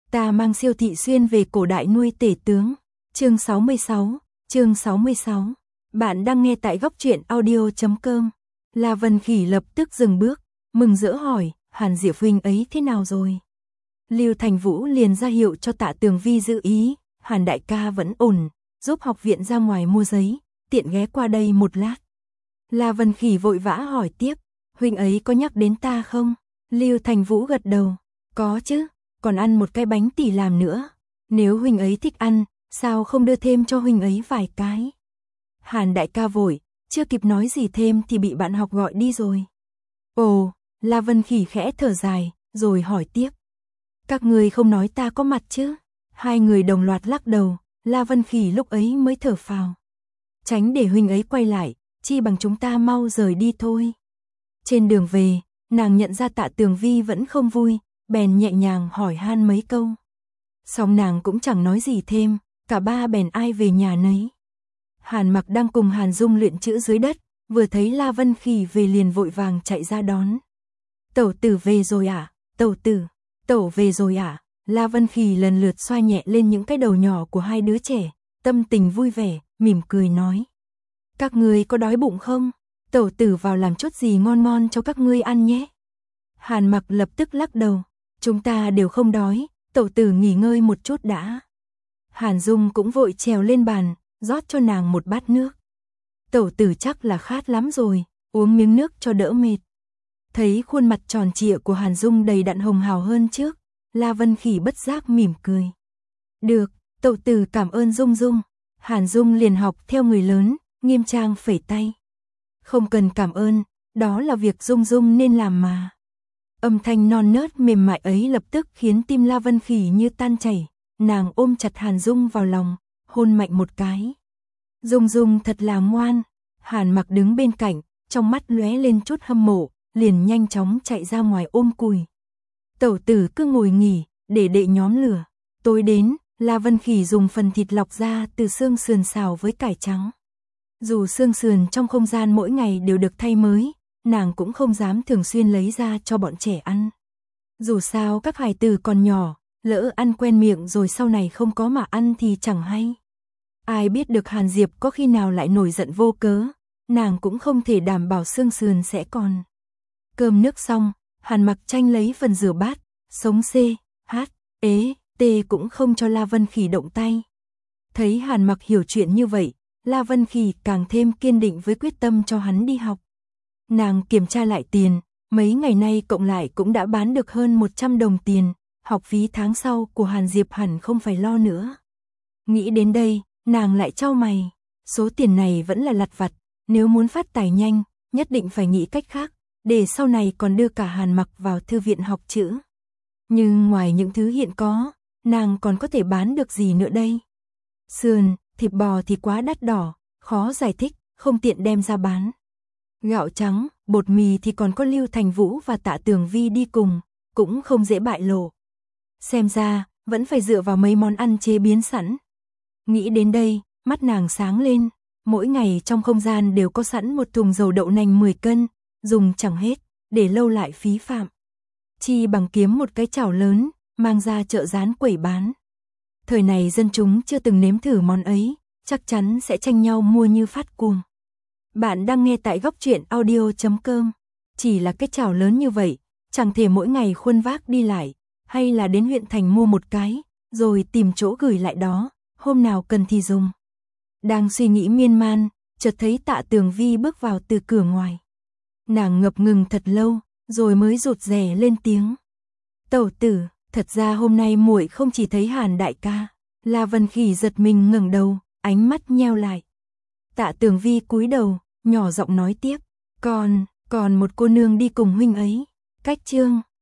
Ta mang Siêu Thị Xuyên về cổ đại nuôi tể tướng. Chương 66. Bạn đang nghe tại góc truyện audio.com. La Vân Khỉ lập tức dừng bước, mừng rỡ hỏi, Hàn Diệp huynh ấy thế nào rồi? Lưu Thành Vũ liền ra hiệu cho Tạ Tường Vi giữ ý, Hàn đại ca vẫn ổn, giúp học viện ra ngoài mua giấy, tiện ghé qua đây một lát. La Vân Khỉ vội vã hỏi tiếp, huynh ấy có nhắc đến ta không? Lưu Thành Vũ gật đầu, có chứ, còn ăn một cái bánh tỉ làm nữa. Nếu huynh ấy thích ăn, sao không đưa thêm cho huynh ấy vài cái? Hàn đại ca vội, chưa kịp nói gì thêm thì bị bạn học gọi đi rồi. Ồ, La Vân Khỉ khẽ thở dài, rồi hỏi tiếp. Các người không nói ta có mặt chứ? Hai người đồng loạt lắc đầu, La Vân Khỉ lúc ấy mới thở phào. Tránh để huynh ấy quay lại, chi bằng chúng ta mau rời đi thôi. Trên đường về, nàng nhận ra Tạ Tường Vi vẫn không vui, bèn nhẹ nhàng hỏi han mấy câu. Xong nàng cũng chẳng nói gì thêm, cả ba bèn ai về nhà nấy. Hàn Mặc đang cùng Hàn Dung luyện chữ dưới đất, vừa thấy La Vân Khỉ về liền vội vàng chạy ra đón. Tẩu tử về rồi à? Tẩu về rồi à? La Vân Khỉ lần lượt xoa nhẹ lên những cái đầu nhỏ của hai đứa trẻ, tâm tình vui vẻ, mỉm cười nói. Các ngươi có đói bụng không? Tẩu tử vào làm chút gì ngon ngon cho các ngươi ăn nhé. Hàn Mặc lập tức lắc đầu, chúng ta đều không đói, tẩu tử nghỉ ngơi một chút đã. Hàn Dung cũng vội trèo lên bàn, rót cho nàng một bát nước. Tẩu tử chắc là khát lắm rồi, uống miếng nước cho đỡ mệt. Thấy khuôn mặt tròn trịa của Hàn Dung đầy đặn hồng hào hơn trước, La Vân Khỉ bất giác mỉm cười. Được, tẩu tử cảm ơn Dung Dung. Hàn Dung liền học theo người lớn, nghiêm trang phẩy tay. Không cần cảm ơn, đó là việc Dung Dung nên làm mà. Âm thanh non nớt mềm mại ấy lập tức khiến tim La Vân Khỉ như tan chảy, nàng ôm chặt Hàn Dung vào lòng, hôn mạnh một cái. Dung Dung thật là ngoan. Hàn Mặc đứng bên cạnh, trong mắt lóe lên chút hâm mộ, liền nhanh chóng chạy ra ngoài ôm cùi. Tẩu tử cứ ngồi nghỉ, để đệ nhóm lửa. Tối đến, La Vân Khỉ dùng phần thịt lọc ra từ xương sườn xào với cải trắng. Dù xương sườn trong không gian mỗi ngày đều được thay mới, nàng cũng không dám thường xuyên lấy ra cho bọn trẻ ăn. Dù sao các hài tử còn nhỏ, lỡ ăn quen miệng rồi sau này không có mà ăn thì chẳng hay. Ai biết được Hàn Diệp có khi nào lại nổi giận vô cớ, nàng cũng không thể đảm bảo xương sườn sẽ còn. Cơm nước xong, Hàn Mặc tranh lấy phần rửa bát, sống C, H, ế, T cũng không cho La Vân Khỉ động tay. Thấy Hàn Mặc hiểu chuyện như vậy, La Vân Khỉ càng thêm kiên định với quyết tâm cho hắn đi học. Nàng kiểm tra lại tiền, mấy ngày nay cộng lại cũng đã bán được hơn 100 đồng tiền, học phí tháng sau của Hàn Diệp hẳn không phải lo nữa. Nghĩ đến đây, nàng lại chau mày, số tiền này vẫn là lặt vặt, nếu muốn phát tài nhanh, nhất định phải nghĩ cách khác, để sau này còn đưa cả Hàn Mặc vào thư viện học chữ. Nhưng ngoài những thứ hiện có, nàng còn có thể bán được gì nữa đây? Sườn, thịt bò thì quá đắt đỏ, khó giải thích, không tiện đem ra bán. Gạo trắng, bột mì thì còn có Lưu Thành Vũ và Tạ Tường Vi đi cùng, cũng không dễ bại lộ. Xem ra, vẫn phải dựa vào mấy món ăn chế biến sẵn. Nghĩ đến đây, mắt nàng sáng lên, mỗi ngày trong không gian đều có sẵn một thùng dầu đậu nành 10 cân, dùng chẳng hết, để lâu lại phí phạm. Chi bằng kiếm một cái chảo lớn, mang ra chợ rán quẩy bán. Thời này dân chúng chưa từng nếm thử món ấy, chắc chắn sẽ tranh nhau mua như phát cuồng. Bạn đang nghe tại góc truyện audio.com. Chỉ là cái chảo lớn như vậy, chẳng thể mỗi ngày khuân vác đi lại, hay là đến huyện thành mua một cái, rồi tìm chỗ gửi lại đó, hôm nào cần thì dùng. Đang suy nghĩ miên man, chợt thấy Tạ Tường Vi bước vào từ cửa ngoài. Nàng ngập ngừng thật lâu, rồi mới rụt rè lên tiếng. Tẩu tử, thật ra hôm nay muội không chỉ thấy Hàn đại ca. La Vân Khỉ giật mình ngẩng đầu, ánh mắt nheo lại. Tạ Tường Vi cúi đầu, nhỏ giọng nói tiếp, còn một cô nương đi cùng huynh ấy. Cách chương